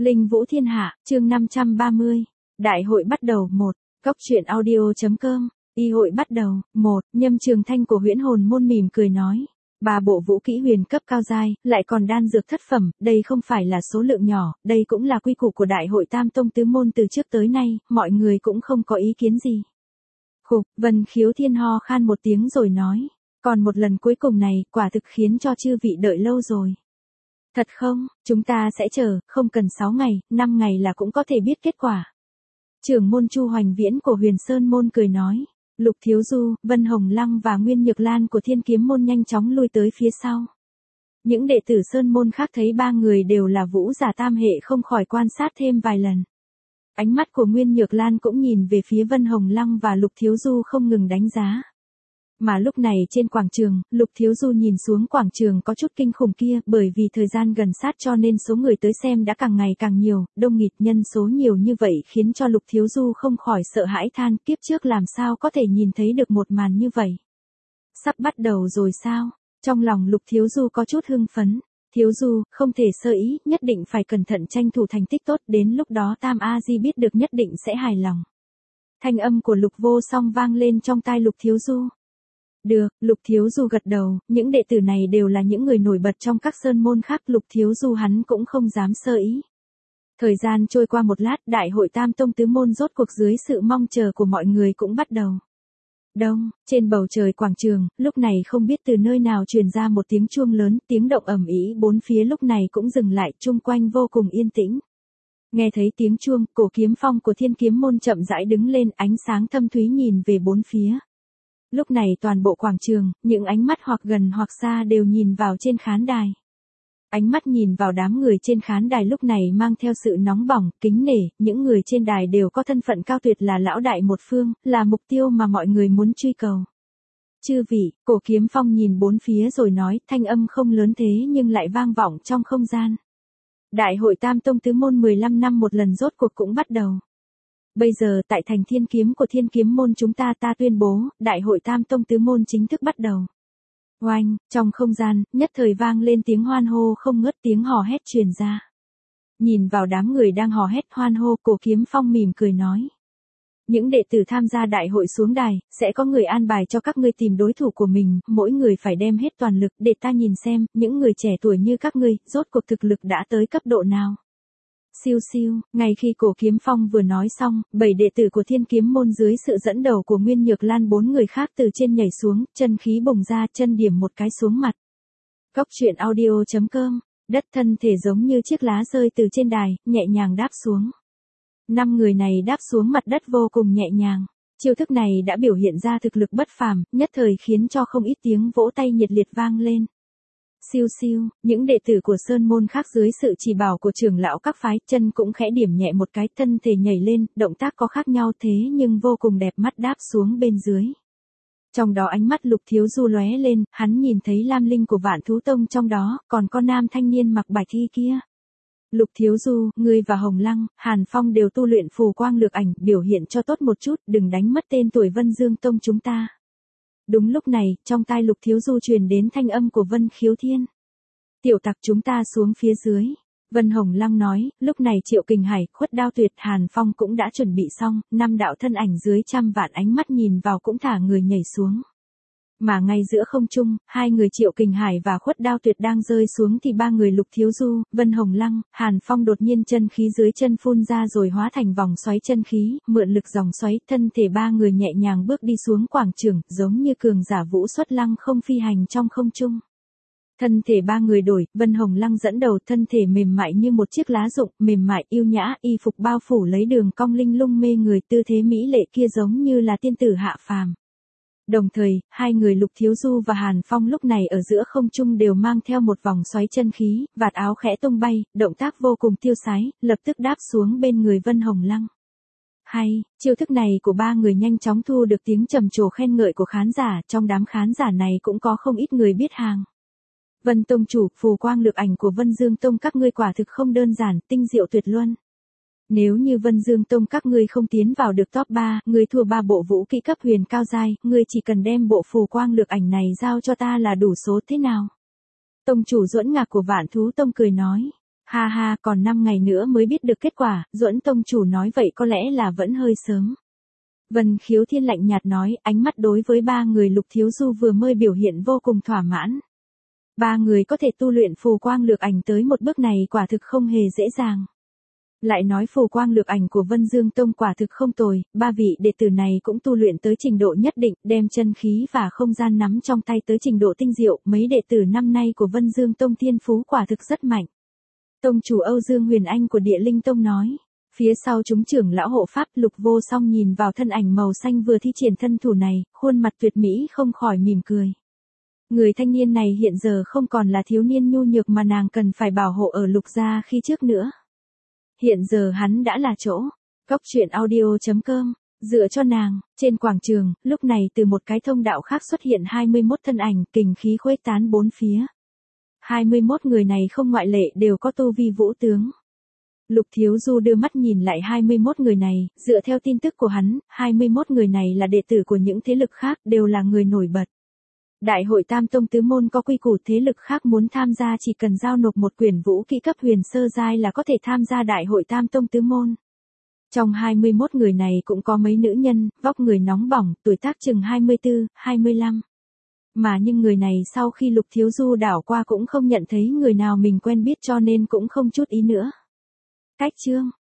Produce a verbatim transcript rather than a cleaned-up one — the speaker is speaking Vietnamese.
Linh Vũ Thiên Hạ, chương năm trăm ba mươi. Đại hội bắt đầu. Một. Cốc truyện audio.com. Y hội bắt đầu. Một. Nhâm Trường Thanh của Huyễn Hồn môn mỉm cười nói. Ba bộ vũ kỹ huyền cấp cao giai, lại còn đan dược thất phẩm, đây không phải là số lượng nhỏ, đây cũng là quy củ của Đại hội Tam Tông Tứ Môn từ trước tới nay, mọi người cũng không có ý kiến gì. Khục, Vân Khiếu Thiên ho khan một tiếng rồi nói. Còn một lần cuối cùng này, quả thực khiến cho chư vị đợi lâu rồi. Thật không, chúng ta sẽ chờ, không cần sáu ngày, năm ngày là cũng có thể biết kết quả. Trưởng môn Chu Hoành Viễn của Huyền Sơn môn cười nói. Lục Thiếu Du, Vân Hồng Lăng và Nguyên Nhược Lan của Thiên Kiếm môn nhanh chóng lui tới phía sau. Những đệ tử Sơn môn khác thấy ba người đều là vũ giả tam hệ không khỏi quan sát thêm vài lần. Ánh mắt của Nguyên Nhược Lan cũng nhìn về phía Vân Hồng Lăng và Lục Thiếu Du không ngừng đánh giá. Mà lúc này trên quảng trường, Lục Thiếu Du nhìn xuống quảng trường có chút kinh khủng kia, bởi vì thời gian gần sát cho nên số người tới xem đã càng ngày càng nhiều, đông nghịt, nhân số nhiều như vậy khiến cho Lục Thiếu Du không khỏi sợ hãi than, kiếp trước làm sao có thể nhìn thấy được một màn như vậy. Sắp bắt đầu rồi sao? Trong lòng Lục Thiếu Du có chút hưng phấn. Thiếu Du, không thể sơ ý, nhất định phải cẩn thận tranh thủ thành tích tốt, đến lúc đó Tam A Di biết được nhất định sẽ hài lòng. Thanh âm của Lục Vô Song vang lên trong tai Lục Thiếu Du. Được, Lục Thiếu Du gật đầu, những đệ tử này đều là những người nổi bật trong các sơn môn khác, Lục Thiếu Du hắn cũng không dám sơ ý. Thời gian trôi qua một lát, Đại hội Tam Tông Tứ Môn rốt cuộc dưới sự mong chờ của mọi người cũng bắt đầu. Đông, trên bầu trời quảng trường, lúc này không biết từ nơi nào truyền ra một tiếng chuông lớn, tiếng động ầm ĩ bốn phía lúc này cũng dừng lại, chung quanh vô cùng yên tĩnh. Nghe thấy tiếng chuông, Cổ Kiếm Phong của Thiên Kiếm môn chậm rãi đứng lên, ánh sáng thâm thúy nhìn về bốn phía. Lúc này toàn bộ quảng trường, những ánh mắt hoặc gần hoặc xa đều nhìn vào trên khán đài. Ánh mắt nhìn vào đám người trên khán đài lúc này mang theo sự nóng bỏng, kính nể, những người trên đài đều có thân phận cao tuyệt là lão đại một phương, là mục tiêu mà mọi người muốn truy cầu. Chư vị, Cổ Kiếm Phong nhìn bốn phía rồi nói, thanh âm không lớn thế nhưng lại vang vọng trong không gian. Đại hội Tam Tông Tứ Môn mười lăm năm một lần rốt cuộc cũng bắt đầu. Bây giờ tại thành Thiên Kiếm của Thiên Kiếm môn chúng ta ta tuyên bố, Đại hội Tam Tông Tứ Môn chính thức bắt đầu. Oanh, trong không gian, nhất thời vang lên tiếng hoan hô không ngớt, tiếng hò hét truyền ra. Nhìn vào đám người đang hò hét hoan hô, Cổ Kiếm Phong mỉm cười nói. Những đệ tử tham gia đại hội xuống đài, sẽ có người an bài cho các ngươi tìm đối thủ của mình, mỗi người phải đem hết toàn lực để ta nhìn xem, những người trẻ tuổi như các ngươi, rốt cuộc thực lực đã tới cấp độ nào. Siêu siêu, ngay khi Cổ Kiếm Phong vừa nói xong, bảy đệ tử của Thiên Kiếm môn dưới sự dẫn đầu của Nguyên Nhược Lan bốn người khác từ trên nhảy xuống, chân khí bùng ra, chân điểm một cái xuống mặt. Cốc truyện audio.com, đất thân thể giống như chiếc lá rơi từ trên đài, nhẹ nhàng đáp xuống. Năm người này đáp xuống mặt đất vô cùng nhẹ nhàng. Chiêu thức này đã biểu hiện ra thực lực bất phàm, nhất thời khiến cho không ít tiếng vỗ tay nhiệt liệt vang lên. Siêu siêu, những đệ tử của sơn môn khác dưới sự chỉ bảo của trưởng lão các phái, chân cũng khẽ điểm nhẹ một cái, thân thể nhảy lên, động tác có khác nhau thế nhưng vô cùng đẹp mắt đáp xuống bên dưới. Trong đó ánh mắt Lục Thiếu Du lóe lên, hắn nhìn thấy Lam Linh của Vạn Thú Tông trong đó, còn có nam thanh niên mặc bạch y kia. Lục Thiếu Du, ngươi và Hồng Lăng, Hàn Phong đều tu luyện phù quang lược ảnh, biểu hiện cho tốt một chút, đừng đánh mất tên tuổi Vân Dương Tông chúng ta. Đúng lúc này, trong tai Lục Thiếu Du truyền đến thanh âm của Vân Khiếu Thiên. Tiểu tặc chúng ta xuống phía dưới. Vân Hồng Lăng nói, lúc này Triệu Kình Hải, Khuất Đao Tuyệt, Hàn Phong cũng đã chuẩn bị xong, năm đạo thân ảnh dưới trăm vạn ánh mắt nhìn vào cũng thả người nhảy xuống. Mà ngay giữa không trung, hai người Triệu Kình Hải và Khuất Đao Tuyệt đang rơi xuống thì ba người Lục Thiếu Du, Vân Hồng Lăng, Hàn Phong đột nhiên chân khí dưới chân phun ra rồi hóa thành vòng xoáy chân khí, mượn lực dòng xoáy, thân thể ba người nhẹ nhàng bước đi xuống quảng trường, giống như cường giả vũ xuất lăng không phi hành trong không trung. Thân thể ba người đổi, Vân Hồng Lăng dẫn đầu, thân thể mềm mại như một chiếc lá rụng, mềm mại yêu nhã, y phục bao phủ lấy đường cong linh lung mê người, tư thế mỹ lệ kia giống như là tiên tử hạ phàm. Đồng thời, hai người Lục Thiếu Du và Hàn Phong lúc này ở giữa không trung đều mang theo một vòng xoáy chân khí, vạt áo khẽ tung bay, động tác vô cùng tiêu sái, lập tức đáp xuống bên người Vân Hồng Lăng. Hay, chiêu thức này của ba người nhanh chóng thu được tiếng trầm trồ khen ngợi của khán giả, trong đám khán giả này cũng có không ít người biết hàng. Vân Tông chủ, phù quang lược ảnh của Vân Dương Tông các ngươi quả thực không đơn giản, tinh diệu tuyệt luân. Nếu như Vân Dương Tông các ngươi không tiến vào được top ba, ngươi thua ba bộ vũ kỹ cấp huyền cao giai, ngươi chỉ cần đem bộ phù quang lược ảnh này giao cho ta là đủ số thế nào? Tông chủ Duẫn Ngạc của Vạn Thú Tông cười nói. Ha ha, còn năm ngày nữa mới biết được kết quả, Duẫn tông chủ nói vậy có lẽ là vẫn hơi sớm. Vân Khiếu Thiên lạnh nhạt nói, ánh mắt đối với ba người Lục Thiếu Du vừa mới biểu hiện vô cùng thỏa mãn. Ba người có thể tu luyện phù quang lược ảnh tới một bước này quả thực không hề dễ dàng. Lại nói phù quang lược ảnh của Vân Dương Tông quả thực không tồi, ba vị đệ tử này cũng tu luyện tới trình độ nhất định, đem chân khí và không gian nắm trong tay tới trình độ tinh diệu, mấy đệ tử năm nay của Vân Dương Tông thiên phú quả thực rất mạnh. Tông chủ Âu Dương Huyền Anh của Địa Linh Tông nói. Phía sau chúng trưởng lão hộ pháp Lục Vô Song nhìn vào thân ảnh màu xanh vừa thi triển thân thủ này, khuôn mặt tuyệt mỹ không khỏi mỉm cười. Người thanh niên này hiện giờ không còn là thiếu niên nhu nhược mà nàng cần phải bảo hộ ở Lục gia khi trước nữa. Hiện giờ hắn đã là chỗ. Cóc truyện audio chấm com, dựa cho nàng, trên quảng trường, lúc này từ một cái thông đạo khác xuất hiện hai mươi mốt thân ảnh, kình khí khuếch tán bốn phía. hai mươi mốt người này không ngoại lệ đều có tu vi vũ tướng. Lục Thiếu Du đưa mắt nhìn lại hai mươi mốt người này, dựa theo tin tức của hắn, hai mươi mốt người này là đệ tử của những thế lực khác, đều là người nổi bật. Đại hội Tam Tông Tứ Môn có quy củ thế lực khác muốn tham gia chỉ cần giao nộp một quyển vũ kỹ cấp huyền sơ giai là có thể tham gia Đại hội Tam Tông Tứ Môn. Trong hai mươi mốt người này cũng có mấy nữ nhân, vóc người nóng bỏng, tuổi tác chừng hai mươi tư, hai mươi lăm. Mà nhưng người này sau khi Lục Thiếu Du đảo qua cũng không nhận thấy người nào mình quen biết cho nên cũng không chút ý nữa. Cách chương